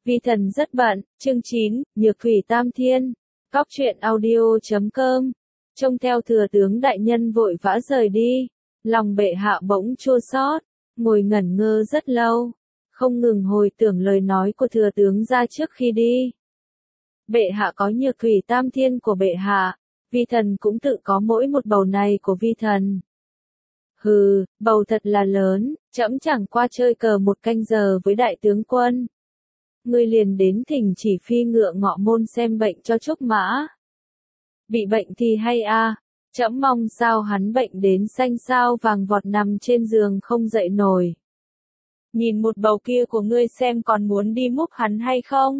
Vi thần rất bận, chương 9, Nhược Thủy Tam Thiên, Cóc truyện audio.com. Trông theo thừa tướng đại nhân vội vã rời đi, lòng bệ hạ bỗng chua xót, ngồi ngẩn ngơ rất lâu, không ngừng hồi tưởng lời nói của thừa tướng ra trước khi đi. Bệ hạ có Nhược Thủy Tam Thiên của bệ hạ, vi thần cũng tự có mỗi một bầu này của vi thần. Hừ, bầu thật là lớn, trẫm chẳng qua chơi cờ một canh giờ với đại tướng quân. Ngươi liền đến thỉnh chỉ phi ngựa Ngọ Môn xem bệnh cho Trúc Mã. Bị bệnh thì hay a, trẫm mong sao hắn bệnh đến xanh xao vàng vọt nằm trên giường không dậy nổi. Nhìn một bầu kia của ngươi xem còn muốn đi múc hắn hay không?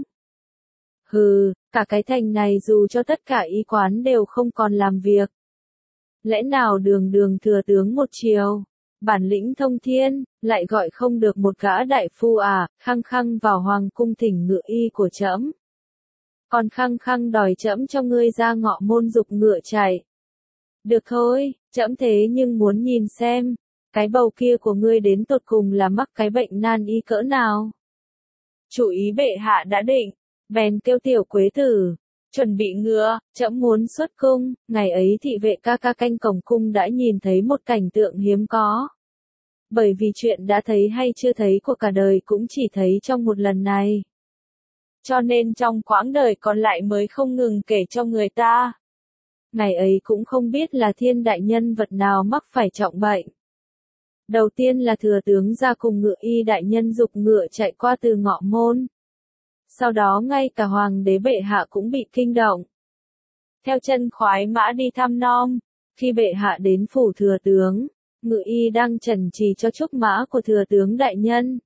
Hừ, cả cái thành này dù cho tất cả y quán đều không còn làm việc. Lẽ nào đường đường thừa tướng một chiều, bản lĩnh thông thiên, lại gọi không được một gã đại phu à, khăng khăng vào hoàng cung thỉnh ngựa y của trẫm. Còn khăng khăng đòi trẫm cho ngươi ra Ngọ Môn giục ngựa chạy. Được thôi, trẫm thế nhưng muốn nhìn xem, cái bầu kia của ngươi đến tột cùng là mắc cái bệnh nan y cỡ nào. Chủ ý bệ hạ đã định, bèn kêu tiểu quế tử, chuẩn bị ngựa, trẫm muốn xuất cung. Ngày ấy thị vệ ca ca canh cổng cung đã nhìn thấy một cảnh tượng hiếm có. Bởi vì chuyện đã thấy hay chưa thấy của cả đời cũng chỉ thấy trong một lần này. Cho nên trong quãng đời còn lại mới không ngừng kể cho người ta. Ngày ấy cũng không biết là thiên đại nhân vật nào mắc phải trọng bệnh. Đầu tiên là thừa tướng ra cùng ngựa y đại nhân giục ngựa chạy qua từ Ngọ Môn. Sau đó ngay cả hoàng đế bệ hạ cũng bị kinh động. Theo chân khoái mã đi thăm nom, khi bệ hạ đến phủ thừa tướng, ngựa y đang trần trì cho Trúc Mã của thừa tướng đại nhân.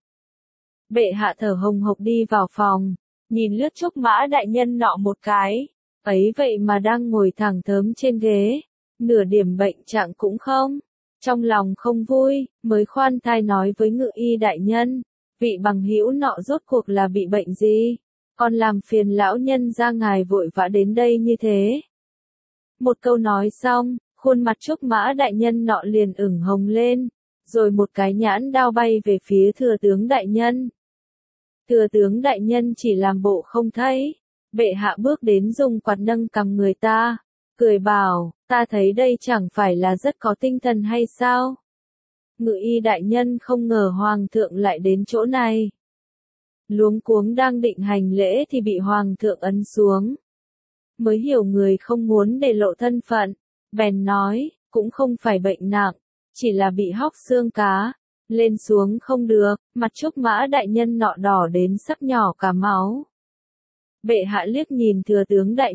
Bệ hạ thở hồng hộc đi vào phòng, nhìn lướt Trúc Mã đại nhân nọ một cái, ấy vậy mà đang ngồi thẳng thớm trên ghế, nửa điểm bệnh trạng cũng không. Trong lòng không vui, mới khoan thai nói với ngự y đại nhân, vị bằng hữu nọ rốt cuộc là bị bệnh gì, còn làm phiền lão nhân ra ngài vội vã đến đây như thế. Một câu nói xong, khuôn mặt Trúc Mã đại nhân nọ liền ửng hồng lên, rồi một cái nhãn đao bay về phía thừa tướng đại nhân. Thừa tướng đại nhân chỉ làm bộ không thấy, bệ hạ bước đến dùng quạt nâng cằm người ta, cười bảo, ta thấy đây chẳng phải là rất có tinh thần hay sao? Ngự y đại nhân không ngờ hoàng thượng lại đến chỗ này. Luống cuống đang định hành lễ thì bị hoàng thượng ấn xuống. Mới hiểu người không muốn để lộ thân phận, bèn nói, cũng không phải bệnh nặng, chỉ là bị hóc xương cá, lên xuống không được, mặt Trúc Mã đại nhân nọ đỏ đến sắc nhỏ cả máu. Bệ hạ liếc nhìn thừa tướng đại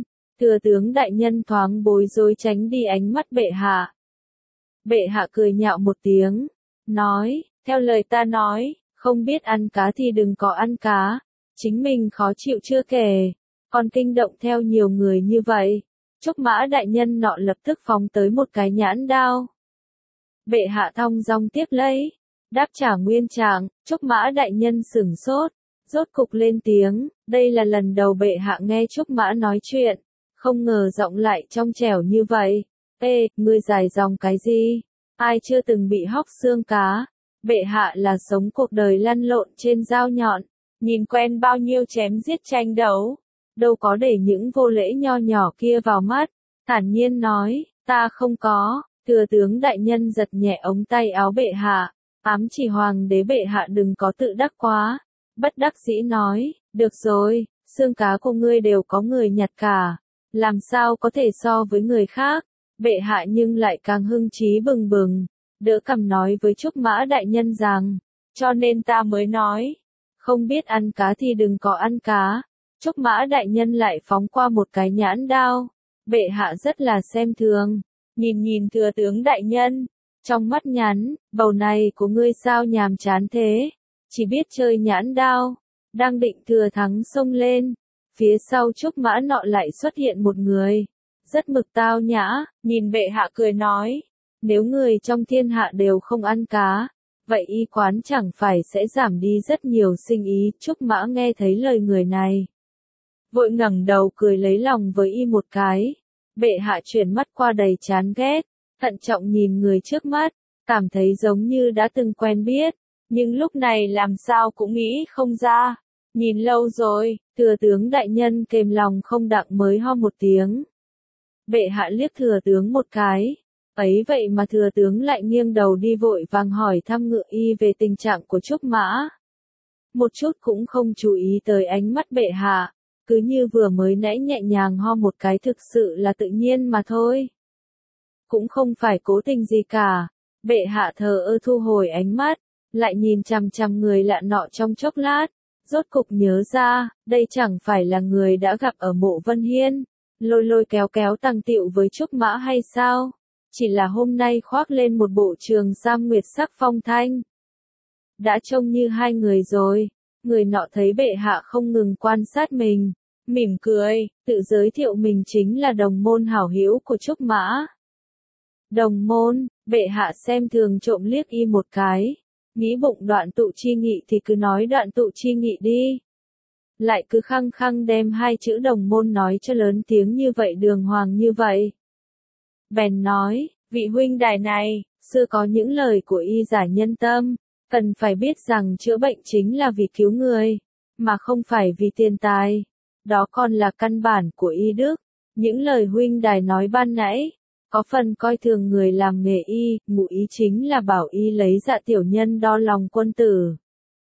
nhân thoáng bối rối tránh đi ánh mắt bệ hạ. Bệ hạ cười nhạo một tiếng, nói, theo lời ta nói, không biết ăn cá thì đừng có ăn cá, chính mình khó chịu chưa kể, còn kinh động theo nhiều người như vậy. Trúc Mã đại nhân nọ lập tức phóng tới một cái nhãn đao. Bệ hạ thong dong tiếp lấy, đáp trả nguyên trạng. Trúc Mã đại nhân sửng sốt, rốt cục lên tiếng, đây là lần đầu bệ hạ nghe Trúc Mã nói chuyện, không ngờ giọng lại trong trẻo như vậy. Ê, ngươi dài dòng cái gì? Ai chưa từng bị hóc xương cá? Bệ hạ là sống cuộc đời lăn lộn trên dao nhọn, nhìn quen bao nhiêu chém giết tranh đấu, đâu có để những vô lễ nho nhỏ kia vào mắt, thản nhiên nói, ta không có. Thừa tướng đại nhân giật nhẹ ống tay áo bệ hạ, ám chỉ hoàng đế bệ hạ đừng có tự đắc quá. Bất đắc dĩ nói, được rồi, xương cá của ngươi đều có người nhặt cả, làm sao có thể so với người khác. Bệ hạ nhưng lại càng hưng trí bừng bừng, đỡ cằm nói với Trúc Mã đại nhân rằng, cho nên ta mới nói, không biết ăn cá thì đừng có ăn cá. Trúc Mã đại nhân lại phóng qua một cái nhãn đao, bệ hạ rất là xem thường, nhìn thừa tướng đại nhân, trong mắt nhắn, bầu này của ngươi sao nhàm chán thế, chỉ biết chơi nhãn đao, đang định thừa thắng xông lên, phía sau Trúc Mã nọ lại xuất hiện một người, rất mực tao nhã, nhìn bệ hạ cười nói, nếu người trong thiên hạ đều không ăn cá, vậy y quán chẳng phải sẽ giảm đi rất nhiều sinh ý. Trúc Mã nghe thấy lời người này, vội ngẩng đầu cười lấy lòng với y một cái. Bệ hạ chuyển mắt qua đầy chán ghét, thận trọng nhìn người trước mắt, cảm thấy giống như đã từng quen biết, nhưng lúc này làm sao cũng nghĩ không ra. Nhìn lâu rồi, thừa tướng đại nhân kềm lòng không đặng mới ho một tiếng. Bệ hạ liếc thừa tướng một cái. Ấy vậy mà thừa tướng lại nghiêng đầu đi vội vàng hỏi thăm Ngự Y về tình trạng của Trúc Mã. Một chút cũng không chú ý tới ánh mắt bệ hạ, cứ như vừa mới nãy nhẹ nhàng ho một cái thực sự là tự nhiên mà thôi. Cũng không phải cố tình gì cả. Bệ hạ thờ ơ thu hồi ánh mắt, lại nhìn chằm chằm người lạ nọ trong chốc lát, rốt cục nhớ ra, đây chẳng phải là người đã gặp ở Mộ Vân Hiên, lôi lôi kéo kéo tàng tiệu với Trúc Mã hay sao? Chỉ là hôm nay khoác lên một bộ trường sam nguyệt sắc phong thanh. Đã trông như hai người rồi. Người nọ thấy bệ hạ không ngừng quan sát mình, mỉm cười, tự giới thiệu mình chính là đồng môn hảo hữu của Trúc Mã. Đồng môn, bệ hạ xem thường trộm liếc y một cái, nghĩ bụng Đoạn Tụ Chi Nghị thì cứ nói Đoạn Tụ Chi Nghị đi. Lại cứ khăng khăng đem hai chữ đồng môn nói cho lớn tiếng như vậy đường hoàng như vậy. Bèn nói, vị huynh đài này, xưa có những lời của y giải nhân tâm, cần phải biết rằng chữa bệnh chính là vì cứu người, mà không phải vì tiền tài. Đó còn là căn bản của y đức. Những lời huynh đài nói ban nãy, có phần coi thường người làm nghề y, ngụ ý chính là bảo y lấy dạ tiểu nhân đo lòng quân tử.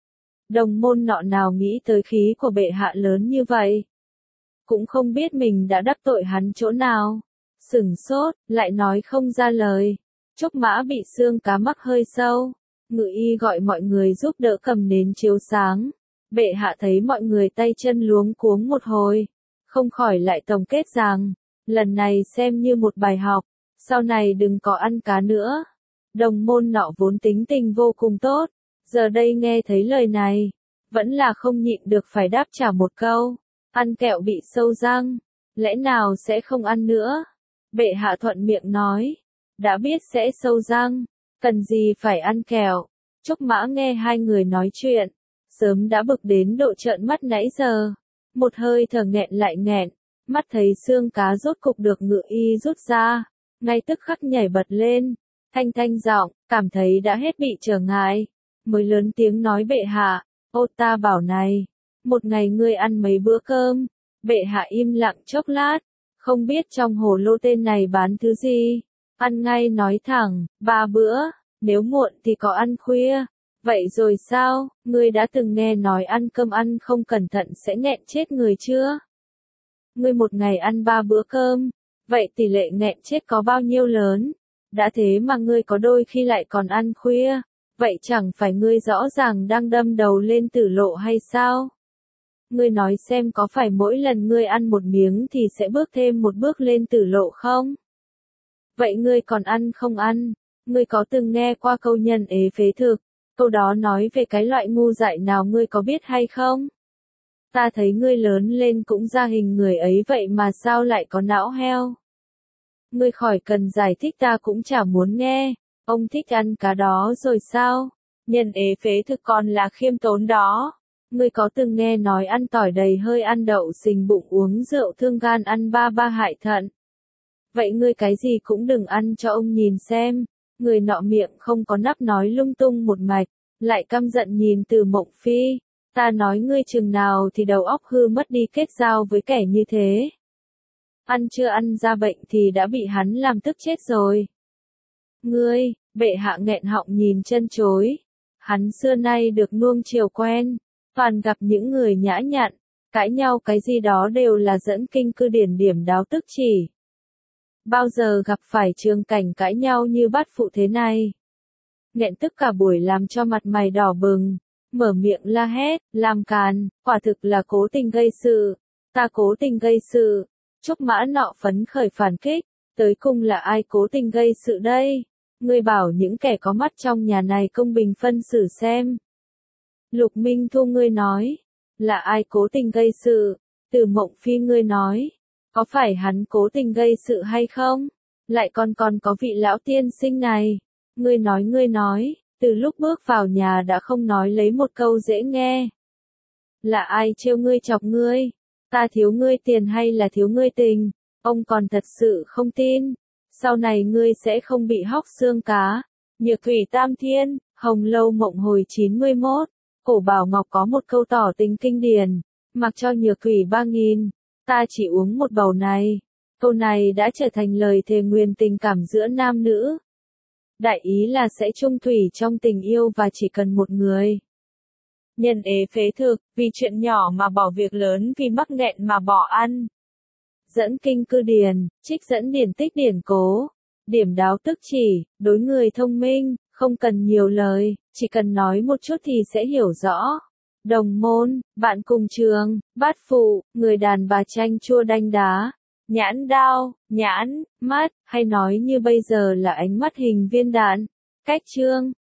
Đồng môn nọ nào nghĩ tới khí của bệ hạ lớn như vậy. Cũng không biết mình đã đắc tội hắn chỗ nào. Sửng sốt, lại nói không ra lời. Trúc Mã bị xương cá mắc hơi sâu. Ngự y gọi mọi người giúp đỡ cầm nến chiếu sáng. Bệ hạ thấy mọi người tay chân luống cuống một hồi. Không khỏi lại tổng kết rằng, lần này xem như một bài học, sau này đừng có ăn cá nữa. Đồng môn nọ vốn tính tình vô cùng tốt, giờ đây nghe thấy lời này, vẫn là không nhịn được phải đáp trả một câu. Ăn kẹo bị sâu răng, lẽ nào sẽ không ăn nữa? Bệ hạ thuận miệng nói, đã biết sẽ sâu răng, cần gì phải ăn kẹo. Trúc Mã nghe hai người nói chuyện, sớm đã bực đến độ trợn mắt nãy giờ. Một hơi thở nghẹn lại nghẹn, mắt thấy xương cá rốt cục được Ngự y rút ra, ngay tức khắc nhảy bật lên, thanh thanh giọng, cảm thấy đã hết bị trở ngại, mới lớn tiếng nói bệ hạ, ô ta bảo này, một ngày ngươi ăn mấy bữa cơm? Bệ hạ im lặng chốc lát, không biết trong hồ lô tên này bán thứ gì, ăn ngay nói thẳng, 3 bữa, nếu muộn thì có ăn khuya. Vậy rồi sao, ngươi đã từng nghe nói ăn cơm ăn không cẩn thận sẽ nghẹn chết người chưa? Ngươi một ngày ăn 3 bữa cơm, vậy tỷ lệ nghẹn chết có bao nhiêu lớn? Đã thế mà ngươi có đôi khi lại còn ăn khuya, vậy chẳng phải ngươi rõ ràng đang đâm đầu lên tử lộ hay sao? Ngươi nói xem có phải mỗi lần ngươi ăn một miếng thì sẽ bước thêm một bước lên tử lộ không? Vậy ngươi còn ăn không ăn? Ngươi có từng nghe qua câu nhân ế phế thực? Câu đó nói về cái loại ngu dại nào ngươi có biết hay không? Ta thấy ngươi lớn lên cũng ra hình người ấy vậy mà sao lại có não heo? Ngươi khỏi cần giải thích ta cũng chả muốn nghe. Ông thích ăn cá đó rồi sao? Nhân ế phế thực còn là khiêm tốn đó. Ngươi có từng nghe nói ăn tỏi đầy hơi ăn đậu sình bụng uống rượu thương gan ăn ba ba hại thận? Vậy ngươi cái gì cũng đừng ăn cho ông nhìn xem. Người nọ miệng không có nắp nói lung tung một mạch, lại căm giận nhìn Từ Mộng Phi. Ta nói ngươi chừng nào thì đầu óc hư mất đi kết giao với kẻ như thế. Ăn chưa ăn ra bệnh thì đã bị hắn làm tức chết rồi. Ngươi, bệ hạ nghẹn họng nhìn chân chối. Hắn xưa nay được nuông chiều quen, toàn gặp những người nhã nhặn, cãi nhau cái gì đó đều là dẫn kinh cư điển điểm đáo tức chỉ. Bao giờ gặp phải trường cảnh cãi nhau như bát phụ thế này. Nghẹn tức cả buổi làm cho mặt mày đỏ bừng, mở miệng la hét, làm càn, quả thực là cố tình gây sự. Ta cố tình gây sự. Trúc Mã nọ phấn khởi phản kích, tới cùng là ai cố tình gây sự đây? Ngươi bảo những kẻ có mắt trong nhà này công bình phân xử xem. Lục Minh Thu ngươi nói, là ai cố tình gây sự? Từ Mộng Phi ngươi nói, có phải hắn cố tình gây sự hay không? Lại còn có vị lão tiên sinh này. Ngươi nói, từ lúc bước vào nhà đã không nói lấy một câu dễ nghe. Là ai trêu ngươi chọc ngươi? Ta thiếu ngươi tiền hay là thiếu ngươi tình? Ông còn thật sự không tin. Sau này ngươi sẽ không bị hóc xương cá. Nhược Thủy Tam Thiên, Hồng Lâu Mộng Hồi 91. Cổ Bảo Ngọc có một câu tỏ tình kinh điển, mặc cho nhược thủy 3.000, ta chỉ uống một bầu này. Câu này đã trở thành lời thề nguyền tình cảm giữa nam nữ. Đại ý là sẽ chung thủy trong tình yêu và chỉ cần một người. Nhân ế phế thực, vì chuyện nhỏ mà bỏ việc lớn, vì mắc nghẹn mà bỏ ăn. Dẫn kinh cư điển, trích dẫn điển tích điển cố. Điểm đáo tức chỉ, đối người thông minh, không cần nhiều lời, chỉ cần nói một chút thì sẽ hiểu rõ. Đồng môn, bạn cùng trường, bát phụ, người đàn bà chanh chua đanh đá. Nhãn đao, nhãn, mắt, hay nói như bây giờ là ánh mắt hình viên đạn. Cách chương